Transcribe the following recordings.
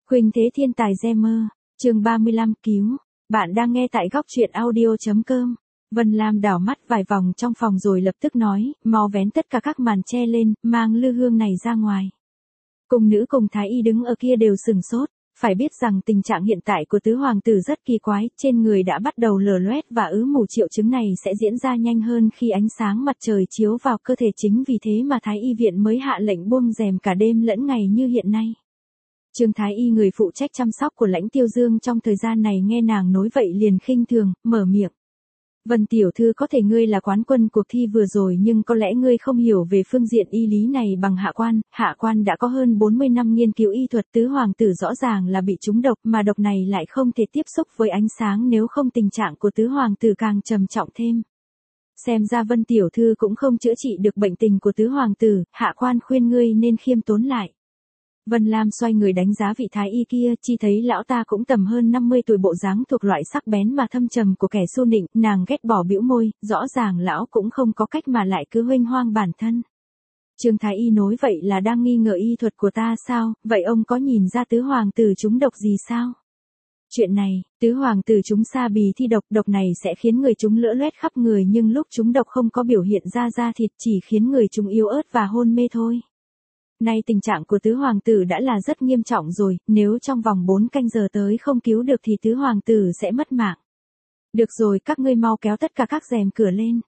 Khuynh Thế Thiên Tài Gamer, chương 35 cứu. Bạn đang nghe tại góc truyện audio.com. Vân Lam đảo mắt vài vòng trong phòng rồi lập tức nói, mau vén tất cả các màn che lên, mang lư hương này ra ngoài. Cung nữ cùng thái y đứng ở kia đều sừng sốt, phải biết rằng tình trạng hiện tại của tứ hoàng tử rất kỳ quái, trên người đã bắt đầu lở loét và ứ mù, triệu chứng này sẽ diễn ra nhanh hơn khi ánh sáng mặt trời chiếu vào cơ thể, chính vì thế mà thái y viện mới hạ lệnh buông rèm cả đêm lẫn ngày như hiện nay. Trương Thái Y, người phụ trách chăm sóc của Lãnh Tiêu Dương trong thời gian này, nghe nàng nói vậy liền khinh thường, mở miệng. Vân tiểu thư, có thể ngươi là quán quân cuộc thi vừa rồi, nhưng có lẽ ngươi không hiểu về phương diện y lý này bằng Hạ quan đã có hơn 40 năm nghiên cứu y thuật, tứ hoàng tử rõ ràng là bị trúng độc, mà độc này lại không thể tiếp xúc với ánh sáng, nếu không tình trạng của tứ hoàng tử càng trầm trọng thêm. Xem ra Vân tiểu thư cũng không chữa trị được bệnh tình của tứ hoàng tử, hạ quan khuyên ngươi nên khiêm tốn lại. Vân Lam xoay người đánh giá vị thái y kia, chi thấy lão ta cũng tầm hơn 50 tuổi, bộ dáng thuộc loại sắc bén mà thâm trầm của kẻ xu nịnh, nàng ghét bỏ bĩu môi, rõ ràng lão cũng không có cách mà lại cứ huênh hoang bản thân. Trương Thái Y nói vậy là đang nghi ngờ y thuật của ta sao, vậy ông có nhìn ra tứ hoàng tử trúng độc gì sao? Chuyện này, tứ hoàng tử trúng sa bì thi độc, độc này sẽ khiến người trúng lỡ loét khắp người, nhưng lúc trúng độc không có biểu hiện ra da thịt, chỉ khiến người trúng yếu ớt và hôn mê thôi. Nay tình trạng của tứ hoàng tử đã là rất nghiêm trọng rồi, nếu trong vòng 4 canh giờ tới không cứu được thì tứ hoàng tử sẽ mất mạng. Được rồi, các ngươi mau kéo tất cả các rèm cửa lên.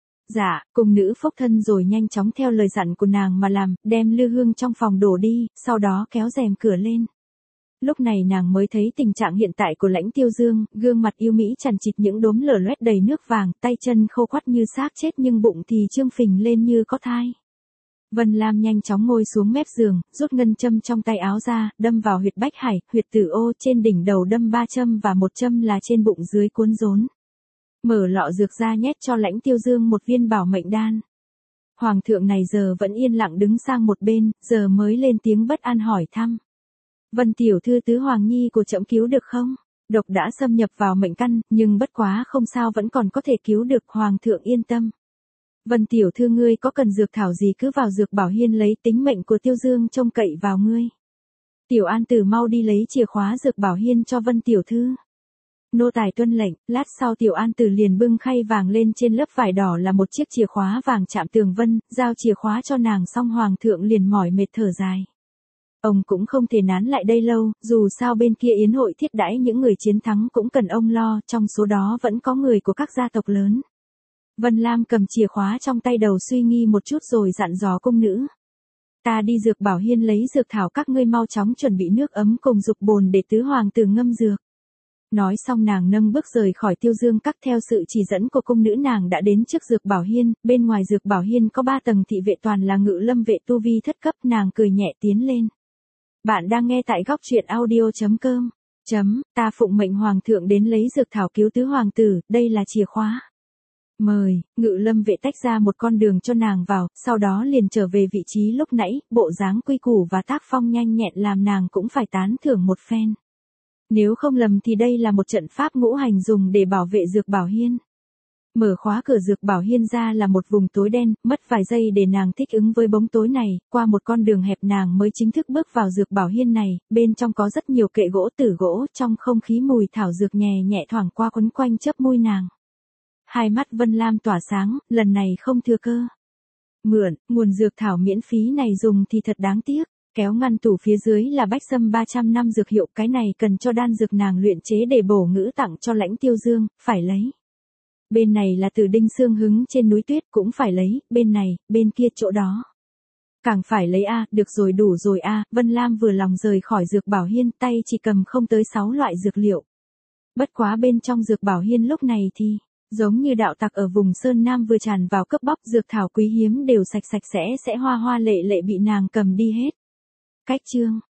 Dạ, cung nữ phốc thân rồi nhanh chóng theo lời dặn của nàng mà làm, đem lư hương trong phòng đổ đi, sau đó kéo rèm cửa lên. Lúc này nàng mới thấy tình trạng hiện tại của Lãnh Tiêu Dương, gương mặt yêu mỹ chằn chịt những đốm lở loét đầy nước vàng, tay chân khô quắt như xác chết nhưng bụng thì trương phình lên như có thai. Vân Lam nhanh chóng ngồi xuống mép giường, rút ngân châm trong tay áo ra, đâm vào huyệt bách hải, huyệt tử ô, trên đỉnh đầu đâm 3 châm và 1 châm là trên bụng dưới cuốn rốn. Mở lọ dược ra nhét cho Lãnh Tiêu Dương một viên bảo mệnh đan. Hoàng thượng này giờ vẫn yên lặng đứng sang một bên, giờ mới lên tiếng bất an hỏi thăm. Vân tiểu thư, tứ hoàng nhi của trẫm cứu được không? Độc đã xâm nhập vào mệnh căn, nhưng bất quá không sao, vẫn còn có thể cứu được, hoàng thượng yên tâm. Vân tiểu thư, ngươi có cần dược thảo gì cứ vào Dược Bảo Hiên lấy, tính mệnh của Tiêu Dương trông cậy vào ngươi. Tiểu An Tử, mau đi lấy chìa khóa Dược Bảo Hiên cho Vân tiểu thư. Nô tài tuân lệnh. Lát sau Tiểu An Tử liền bưng khay vàng lên, trên lớp vải đỏ là một chiếc chìa khóa vàng chạm tường vân, giao chìa khóa cho nàng xong hoàng thượng liền mỏi mệt thở dài. Ông cũng không thể nán lại đây lâu, dù sao bên kia yến hội thiết đãi những người chiến thắng cũng cần ông lo, trong số đó vẫn có người của các gia tộc lớn. Vân Lam cầm chìa khóa trong tay, đầu suy nghi một chút rồi dặn dò cung nữ. Ta đi Dược Bảo Hiên lấy dược thảo, các ngươi mau chóng chuẩn bị nước ấm cùng dục bồn để tứ hoàng tử ngâm dược. Nói xong nàng nâng bước rời khỏi Tiêu Dương Các, theo sự chỉ dẫn của cung nữ nàng đã đến trước Dược Bảo Hiên, bên ngoài Dược Bảo Hiên có 3 tầng thị vệ toàn là ngự lâm vệ tu vi thất cấp, nàng cười nhẹ tiến lên. Bạn đang nghe tại góc truyện audio.com. Ta phụng mệnh hoàng thượng đến lấy dược thảo cứu tứ hoàng tử, đây là chìa khóa. Mời. Ngự lâm vệ tách ra một con đường cho nàng vào, sau đó liền trở về vị trí lúc nãy, bộ dáng quy củ và tác phong nhanh nhẹn làm nàng cũng phải tán thưởng một phen. Nếu không lầm thì đây là một trận pháp ngũ hành dùng để bảo vệ Dược Bảo Hiên. Mở khóa cửa Dược Bảo Hiên ra là một vùng tối đen, mất vài giây để nàng thích ứng với bóng tối này, qua một con đường hẹp nàng mới chính thức bước vào Dược Bảo Hiên này, bên trong có rất nhiều kệ gỗ, tử gỗ, trong không khí mùi thảo dược nhẹ nhẹ thoảng qua quấn quanh chớp môi nàng. Hai mắt Vân Lam tỏa sáng, lần này không thừa cơ. Mượn, nguồn dược thảo miễn phí này dùng thì thật đáng tiếc. Kéo ngăn tủ phía dưới là bách sâm 300 năm dược hiệu, cái này cần cho đan dược nàng luyện chế để bổ ngữ tặng cho Lãnh Tiêu Dương, phải lấy. Bên này là Tử Đinh Xương hứng trên núi tuyết, cũng phải lấy, bên này, bên kia chỗ đó. Càng phải lấy a, được rồi, đủ rồi a. Vân Lam vừa lòng rời khỏi Dược Bảo Hiên, tay chỉ cầm không tới 6 loại dược liệu. Bất quá bên trong Dược Bảo Hiên lúc này thì giống như đạo tặc ở vùng Sơn Nam vừa tràn vào cướp bóc, dược thảo quý hiếm đều sạch sẽ hoa hoa lệ lệ bị nàng cầm đi hết. Cách chương